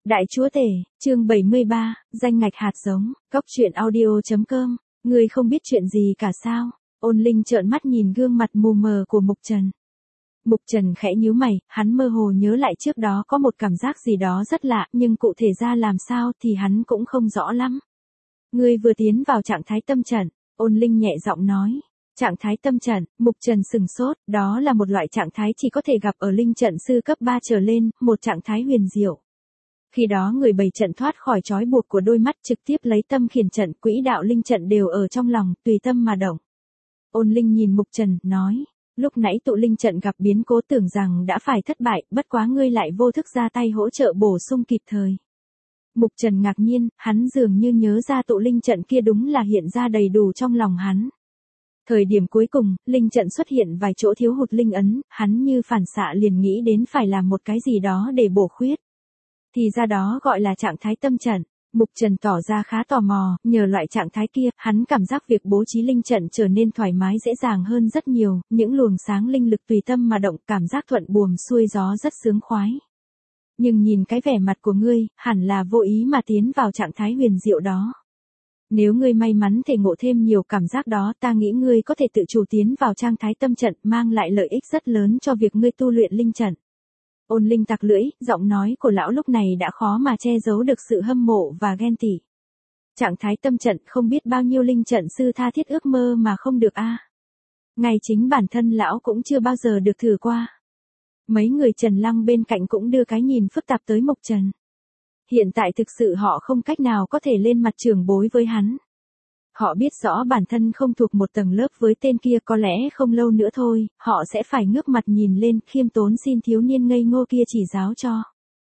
Đại chúa tể, chương 73, danh ngạch hạt giống, Cóc truyện audio.com, ngươi không biết chuyện gì cả sao? Ôn Linh trợn mắt nhìn gương mặt mù mờ của Mục Trần. Mục Trần khẽ nhíu mày, hắn mơ hồ nhớ lại trước đó có một cảm giác gì đó rất lạ, nhưng cụ thể ra làm sao thì hắn cũng không rõ lắm. Ngươi vừa tiến vào trạng thái tâm trận, Ôn Linh nhẹ giọng nói. Trạng thái tâm trận, Mục Trần sừng sốt, đó là một loại trạng thái chỉ có thể gặp ở linh trận sư cấp 3 trở lên, một trạng thái huyền diệu. Khi đó người bày trận thoát khỏi trói buộc của đôi mắt, trực tiếp lấy tâm khiển trận, quỹ đạo linh trận đều ở trong lòng, tùy tâm mà động. Ôn Linh nhìn Mục Trần, nói, lúc nãy tụ linh trận gặp biến cố tưởng rằng đã phải thất bại, bất quá ngươi lại vô thức ra tay hỗ trợ bổ sung kịp thời. Mục Trần ngạc nhiên, hắn dường như nhớ ra tụ linh trận kia đúng là hiện ra đầy đủ trong lòng hắn. Thời điểm cuối cùng, linh trận xuất hiện vài chỗ thiếu hụt linh ấn, hắn như phản xạ liền nghĩ đến phải làm một cái gì đó để bổ khuyết. Thì ra đó gọi là trạng thái tâm trận. Mục Trần tỏ ra khá tò mò, nhờ loại trạng thái kia, hắn cảm giác việc bố trí linh trận trở nên thoải mái dễ dàng hơn rất nhiều, những luồng sáng linh lực tùy tâm mà động, cảm giác thuận buồm xuôi gió rất sướng khoái. Nhưng nhìn cái vẻ mặt của ngươi, hẳn là vô ý mà tiến vào trạng thái huyền diệu đó. Nếu ngươi may mắn thể ngộ thêm nhiều cảm giác đó, ta nghĩ ngươi có thể tự chủ tiến vào trạng thái tâm trận, mang lại lợi ích rất lớn cho việc ngươi tu luyện linh trận. Ôn Linh tặc lưỡi, giọng nói của lão lúc này đã khó mà che giấu được sự hâm mộ và ghen tị. Trạng thái tâm trận không biết bao nhiêu linh trận sư tha thiết ước mơ mà không được a. Ngay chính bản thân lão cũng chưa bao giờ được thử qua. Mấy người Trần Lăng bên cạnh cũng đưa cái nhìn phức tạp tới Mục Trần. Hiện tại thực sự họ không cách nào có thể lên mặt trưởng bối với hắn. Họ biết rõ bản thân không thuộc một tầng lớp với tên kia, có lẽ không lâu nữa thôi, họ sẽ phải ngước mặt nhìn lên, khiêm tốn xin thiếu niên ngây ngô kia chỉ giáo cho.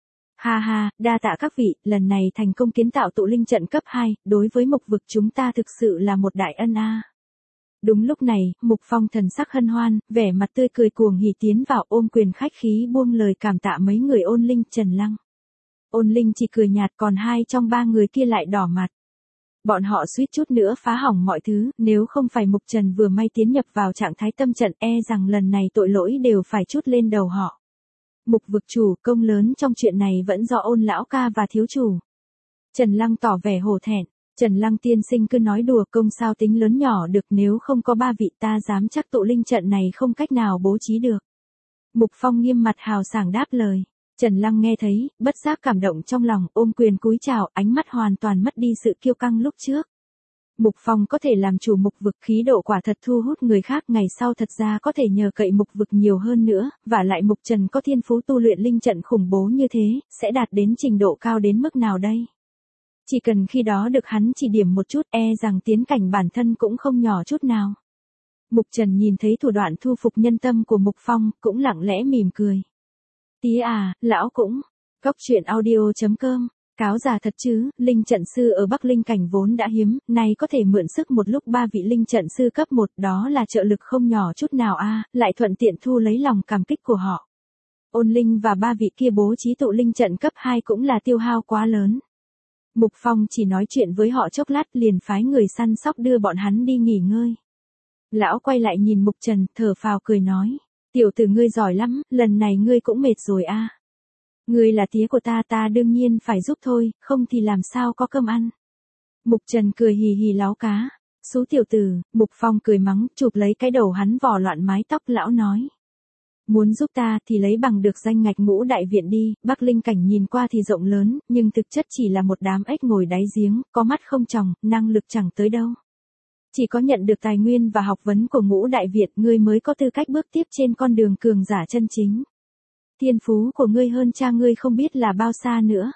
Ha ha, đa tạ các vị, lần này thành công kiến tạo tụ linh trận cấp 2, đối với Mục vực chúng ta thực sự là một đại ân a. Đúng lúc này, Mục Phong thần sắc hân hoan, vẻ mặt tươi cười cuồng hỉ tiến vào, ôm quyền khách khí buông lời cảm tạ mấy người Ôn Linh, Trần Lăng. Ôn Linh chỉ cười nhạt, còn hai trong ba người kia lại đỏ mặt. Bọn họ suýt chút nữa phá hỏng mọi thứ, nếu không phải Mục Trần vừa may tiến nhập vào trạng thái tâm trận, e rằng lần này tội lỗi đều phải trút lên đầu họ. Mục vực chủ, công lớn trong chuyện này vẫn do Ôn lão ca và thiếu chủ. Trần Lăng tỏ vẻ hổ thẹn. Trần Lăng tiên sinh cứ nói đùa, công sao tính lớn nhỏ được, nếu không có ba vị ta dám chắc tụ linh trận này không cách nào bố trí được. Mục Phong nghiêm mặt hào sảng đáp lời. Trần Lăng nghe thấy, bất giác cảm động trong lòng, ôm quyền cúi chào, ánh mắt hoàn toàn mất đi sự kiêu căng lúc trước. Mục Phong có thể làm chủ Mục vực, khí độ quả thật thu hút người khác, ngày sau thật ra có thể nhờ cậy Mục vực nhiều hơn nữa, và lại Mục Trần có thiên phú tu luyện linh trận khủng bố như thế, sẽ đạt đến trình độ cao đến mức nào đây? Chỉ cần khi đó được hắn chỉ điểm một chút, e rằng tiến cảnh bản thân cũng không nhỏ chút nào. Mục Trần nhìn thấy thủ đoạn thu phục nhân tâm của Mục Phong, cũng lặng lẽ mỉm cười. Tía à, lão cũng. Cóc truyện audio.com, cáo già thật chứ, linh trận sư ở Bắc Linh cảnh vốn đã hiếm, nay có thể mượn sức một lúc ba vị linh trận sư cấp 1, đó là trợ lực không nhỏ chút nào a, lại thuận tiện thu lấy lòng cảm kích của họ. Ôn Linh và ba vị kia bố trí tụ linh trận cấp 2 cũng là tiêu hao quá lớn. Mục Phong chỉ nói chuyện với họ chốc lát liền phái người săn sóc đưa bọn hắn đi nghỉ ngơi. Lão quay lại nhìn Mục Trần, thở phào cười nói. Tiểu tử ngươi giỏi lắm, lần này ngươi cũng mệt rồi a. Ngươi là tía của ta, ta đương nhiên phải giúp thôi, không thì làm sao có cơm ăn. Mục Trần cười hì hì láo cá. Xú tiểu tử, Mục Phong cười mắng, chụp lấy cái đầu hắn vò loạn mái tóc, lão nói. Muốn giúp ta thì lấy bằng được danh ngạch Ngũ Đại Viện đi, Bắc Linh cảnh nhìn qua thì rộng lớn, nhưng thực chất chỉ là một đám ếch ngồi đáy giếng, có mắt không tròng, năng lực chẳng tới đâu. Chỉ có nhận được tài nguyên và học vấn của Ngũ Đại Viện, ngươi mới có tư cách bước tiếp trên con đường cường giả chân chính. Thiên phú của ngươi hơn cha ngươi không biết là bao xa nữa.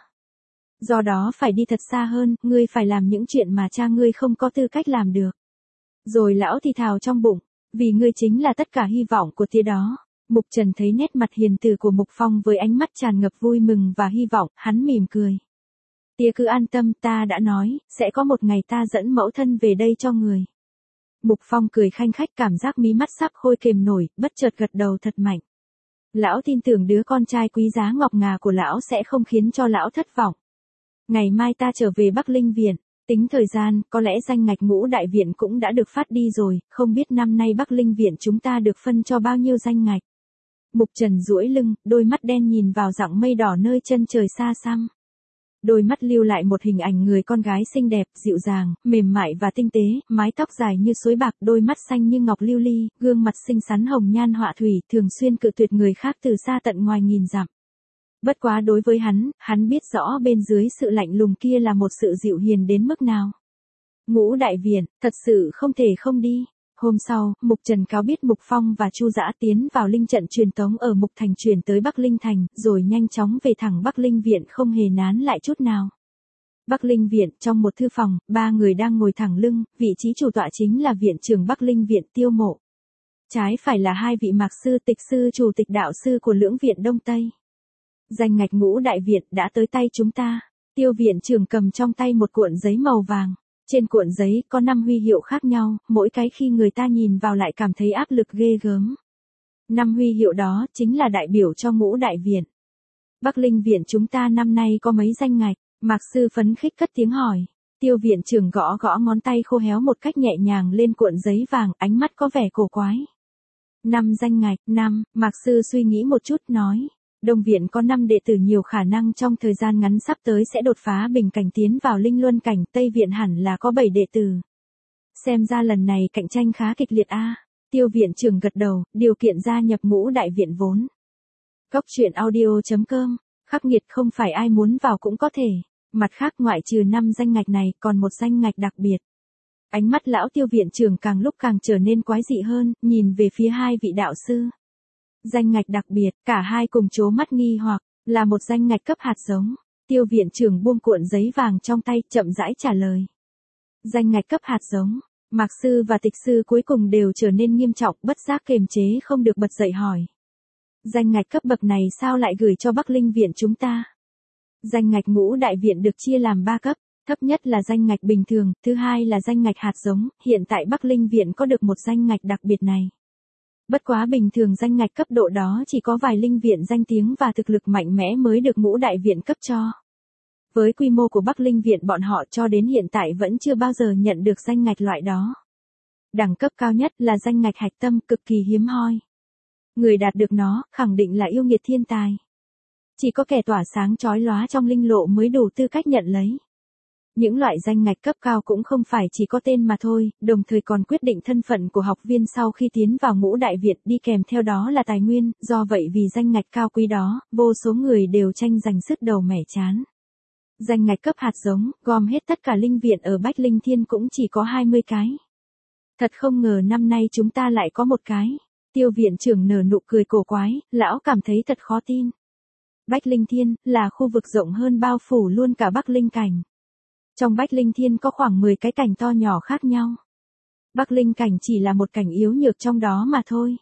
Do đó phải đi thật xa hơn, ngươi phải làm những chuyện mà cha ngươi không có tư cách làm được. Rồi lão thì thào trong bụng, vì ngươi chính là tất cả hy vọng của tía đó. Mục Trần thấy nét mặt hiền từ của Mục Phong với ánh mắt tràn ngập vui mừng và hy vọng, hắn mỉm cười. Tía cứ an tâm, ta đã nói, sẽ có một ngày ta dẫn mẫu thân về đây cho người. Mục Phong cười khanh khách, cảm giác mí mắt sắp khôi kềm nổi, bất chợt gật đầu thật mạnh. Lão tin tưởng đứa con trai quý giá ngọc ngà của lão sẽ không khiến cho lão thất vọng. Ngày mai ta trở về Bắc Linh Viện, tính thời gian, có lẽ danh ngạch Ngũ Đại Viện cũng đã được phát đi rồi, không biết năm nay Bắc Linh Viện chúng ta được phân cho bao nhiêu danh ngạch. Mục Trần duỗi lưng, đôi mắt đen nhìn vào dặng mây đỏ nơi chân trời xa xăm. Đôi mắt lưu lại một hình ảnh người con gái xinh đẹp, dịu dàng, mềm mại và tinh tế, mái tóc dài như suối bạc, đôi mắt xanh như ngọc lưu ly, gương mặt xinh xắn hồng nhan họa thủy, thường xuyên cự tuyệt người khác từ xa tận ngoài nghìn dặm. Bất quá đối với hắn biết rõ bên dưới sự lạnh lùng kia là một sự dịu hiền đến mức nào. Ngũ Đại Viện, thật sự không thể không đi. Hôm sau, Mục Trần cáo biết Mục Phong và Chu Dã tiến vào linh trận truyền tống ở Mục Thành chuyển tới Bắc Linh Thành, rồi nhanh chóng về thẳng Bắc Linh Viện không hề nán lại chút nào. Bắc Linh Viện, trong một thư phòng, ba người đang ngồi thẳng lưng, vị trí chủ tọa chính là viện trưởng Bắc Linh Viện Tiêu Mộ. Trái phải là hai vị mạc sư tịch sư chủ tịch đạo sư của lưỡng viện Đông Tây. Danh ngạch Ngũ Đại Viện đã tới tay chúng ta. Tiêu viện trưởng cầm trong tay một cuộn giấy màu vàng. Trên cuộn giấy có 5 huy hiệu khác nhau, mỗi cái khi người ta nhìn vào lại cảm thấy áp lực ghê gớm. 5 huy hiệu đó chính là đại biểu cho Ngũ Đại Viện. Bắc Linh Viện chúng ta năm nay có mấy danh ngạch? Mạc sư phấn khích cất tiếng hỏi. Tiêu viện trưởng gõ gõ ngón tay khô héo một cách nhẹ nhàng lên cuộn giấy vàng, ánh mắt có vẻ cổ quái. 5 danh ngạch, 5, Mạc sư suy nghĩ một chút nói. Đông Viện có 5 đệ tử nhiều khả năng trong thời gian ngắn sắp tới sẽ đột phá bình cảnh tiến vào linh luân cảnh, Tây Viện hẳn là có 7 đệ tử. Xem ra lần này cạnh tranh khá kịch liệt a. Tiêu viện trưởng gật đầu, điều kiện gia nhập Ngũ Đại Viện vốn. Cốc truyện audio.com, khắc nghiệt không phải ai muốn vào cũng có thể. Mặt khác ngoại trừ 5 danh ngạch này còn một danh ngạch đặc biệt. Ánh mắt lão Tiêu viện trưởng càng lúc càng trở nên quái dị hơn, nhìn về phía hai vị đạo sư. Danh ngạch đặc biệt, cả hai cùng trố mắt nghi hoặc, là một danh ngạch cấp hạt giống. Tiêu viện trưởng buông cuộn giấy vàng trong tay, chậm rãi trả lời. Danh ngạch cấp hạt giống, Mạc sư và Tịch sư cuối cùng đều trở nên nghiêm trọng, bất giác kềm chế không được bật dậy hỏi. Danh ngạch cấp bậc này sao lại gửi cho Bắc Linh Viện chúng ta? Danh ngạch Ngũ Đại Viện được chia làm 3 cấp, thấp nhất là danh ngạch bình thường, thứ hai là danh ngạch hạt giống, hiện tại Bắc Linh Viện có được một danh ngạch đặc biệt này. Bất quá bình thường danh ngạch cấp độ đó chỉ có vài linh viện danh tiếng và thực lực mạnh mẽ mới được Ngũ Đại Viện cấp cho. Với quy mô của Bắc Linh Viện bọn họ cho đến hiện tại vẫn chưa bao giờ nhận được danh ngạch loại đó. Đẳng cấp cao nhất là danh ngạch hạch tâm, cực kỳ hiếm hoi. Người đạt được nó, khẳng định là yêu nghiệt thiên tài. Chỉ có kẻ tỏa sáng chói lóa trong linh lộ mới đủ tư cách nhận lấy. Những loại danh ngạch cấp cao cũng không phải chỉ có tên mà thôi, đồng thời còn quyết định thân phận của học viên sau khi tiến vào Ngũ Đại Viện, đi kèm theo đó là tài nguyên, do vậy vì danh ngạch cao quý đó, vô số người đều tranh giành sứt đầu mẻ trán. Danh ngạch cấp hạt giống, gom hết tất cả linh viện ở Bách Linh Thiên cũng chỉ có 20 cái. Thật không ngờ năm nay chúng ta lại có một cái. Tiêu viện trưởng nở nụ cười cổ quái, lão cảm thấy thật khó tin. Bách Linh Thiên, là khu vực rộng hơn bao phủ luôn cả Bắc Linh Cảnh. Trong Bách Linh Thiên có khoảng 10 cái cảnh to nhỏ khác nhau. Bắc Linh Cảnh chỉ là một cảnh yếu nhược trong đó mà thôi.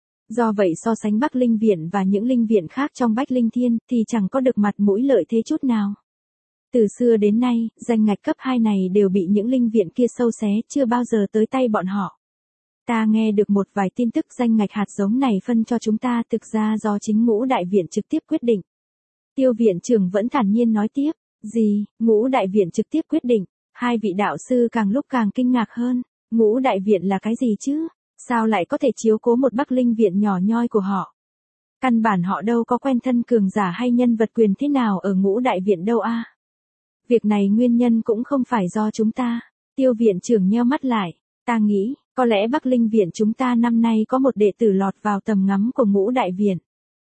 Do vậy so sánh Bắc Linh Viện và những linh viện khác trong Bách Linh Thiên thì chẳng có được mặt mũi lợi thế chút nào. Từ xưa đến nay, danh ngạch cấp 2 này đều bị những linh viện kia sâu xé, chưa bao giờ tới tay bọn họ. Ta nghe được một vài tin tức danh ngạch hạt giống này phân cho chúng ta thực ra do chính Ngũ Đại Viện trực tiếp quyết định. Tiêu viện trưởng vẫn thản nhiên nói tiếp. Gì, Ngũ Đại Viện trực tiếp quyết định, hai vị đạo sư càng lúc càng kinh ngạc hơn, Ngũ Đại Viện là cái gì chứ, sao lại có thể chiếu cố một Bắc Linh Viện nhỏ nhoi của họ. Căn bản họ đâu có quen thân cường giả hay nhân vật quyền thế nào ở Ngũ Đại Viện đâu a. Việc này nguyên nhân cũng không phải do chúng ta, Tiêu viện trưởng nheo mắt lại, ta nghĩ, có lẽ Bắc Linh Viện chúng ta năm nay có một đệ tử lọt vào tầm ngắm của Ngũ Đại Viện.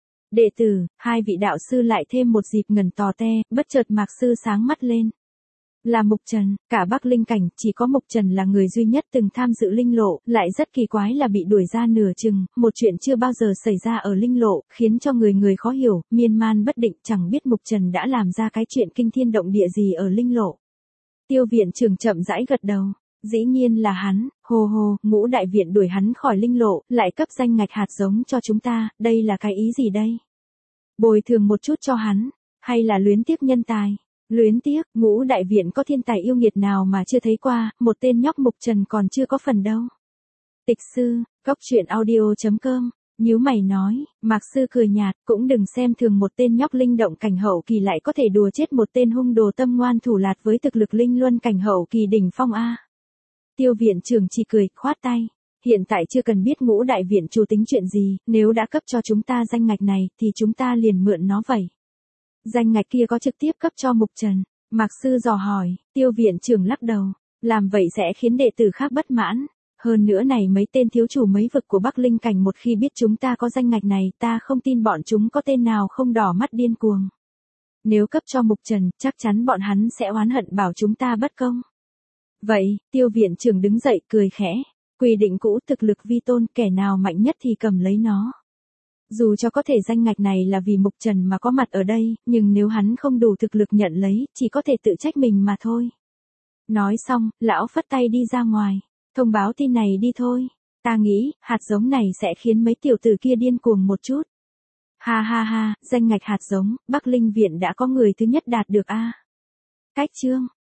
Đệ tử, hai vị đạo sư lại thêm một dịp ngẩn tò te, bất chợt Mạc sư sáng mắt lên. Là Mục Trần, cả Bắc Linh Cảnh chỉ có Mục Trần là người duy nhất từng tham dự linh lộ, lại rất kỳ quái là bị đuổi ra nửa chừng, một chuyện chưa bao giờ xảy ra ở linh lộ, khiến cho người khó hiểu, miên man bất định, chẳng biết Mục Trần đã làm ra cái chuyện kinh thiên động địa gì ở linh lộ. Tiêu viện trưởng chậm rãi gật đầu. Dĩ nhiên là hắn, Ngũ Đại Viện đuổi hắn khỏi linh lộ, lại cấp danh ngạch hạt giống cho chúng ta, đây là cái ý gì đây? Bồi thường một chút cho hắn, hay là luyến tiếc nhân tài? Luyến tiếc, Ngũ Đại Viện có thiên tài yêu nghiệt nào mà chưa thấy qua, một tên nhóc Mục Trần còn chưa có phần đâu. Tịch sư, cốc truyện audio.com, nhíu mày nói, Mạc sư cười nhạt, cũng đừng xem thường một tên nhóc linh động cảnh hậu kỳ lại có thể đùa chết một tên hung đồ tâm ngoan thủ lạt với thực lực linh luân cảnh hậu kỳ đỉnh phong a. Tiêu viện trưởng chỉ cười, khoát tay. Hiện tại chưa cần biết Ngũ Đại Viện chủ tính chuyện gì, nếu đã cấp cho chúng ta danh ngạch này, thì chúng ta liền mượn nó vậy. Danh ngạch kia có trực tiếp cấp cho Mục Trần. Mạc sư dò hỏi, Tiêu viện trưởng lắc đầu, làm vậy sẽ khiến đệ tử khác bất mãn. Hơn nữa này mấy tên thiếu chủ mấy vực của Bắc Linh Cảnh một khi biết chúng ta có danh ngạch này, ta không tin bọn chúng có tên nào không đỏ mắt điên cuồng. Nếu cấp cho Mục Trần, chắc chắn bọn hắn sẽ oán hận bảo chúng ta bất công. Vậy, Tiêu viện trưởng đứng dậy cười khẽ, quy định cũ thực lực vi tôn, kẻ nào mạnh nhất thì cầm lấy nó. Dù cho có thể danh ngạch này là vì Mục Trần mà có mặt ở đây, nhưng nếu hắn không đủ thực lực nhận lấy, chỉ có thể tự trách mình mà thôi. Nói xong, lão phất tay đi ra ngoài, thông báo tin này đi thôi. Ta nghĩ, hạt giống này sẽ khiến mấy tiểu tử kia điên cuồng một chút. Ha ha ha, danh ngạch hạt giống, Bắc Linh Viện đã có người thứ nhất đạt được a. Cách chương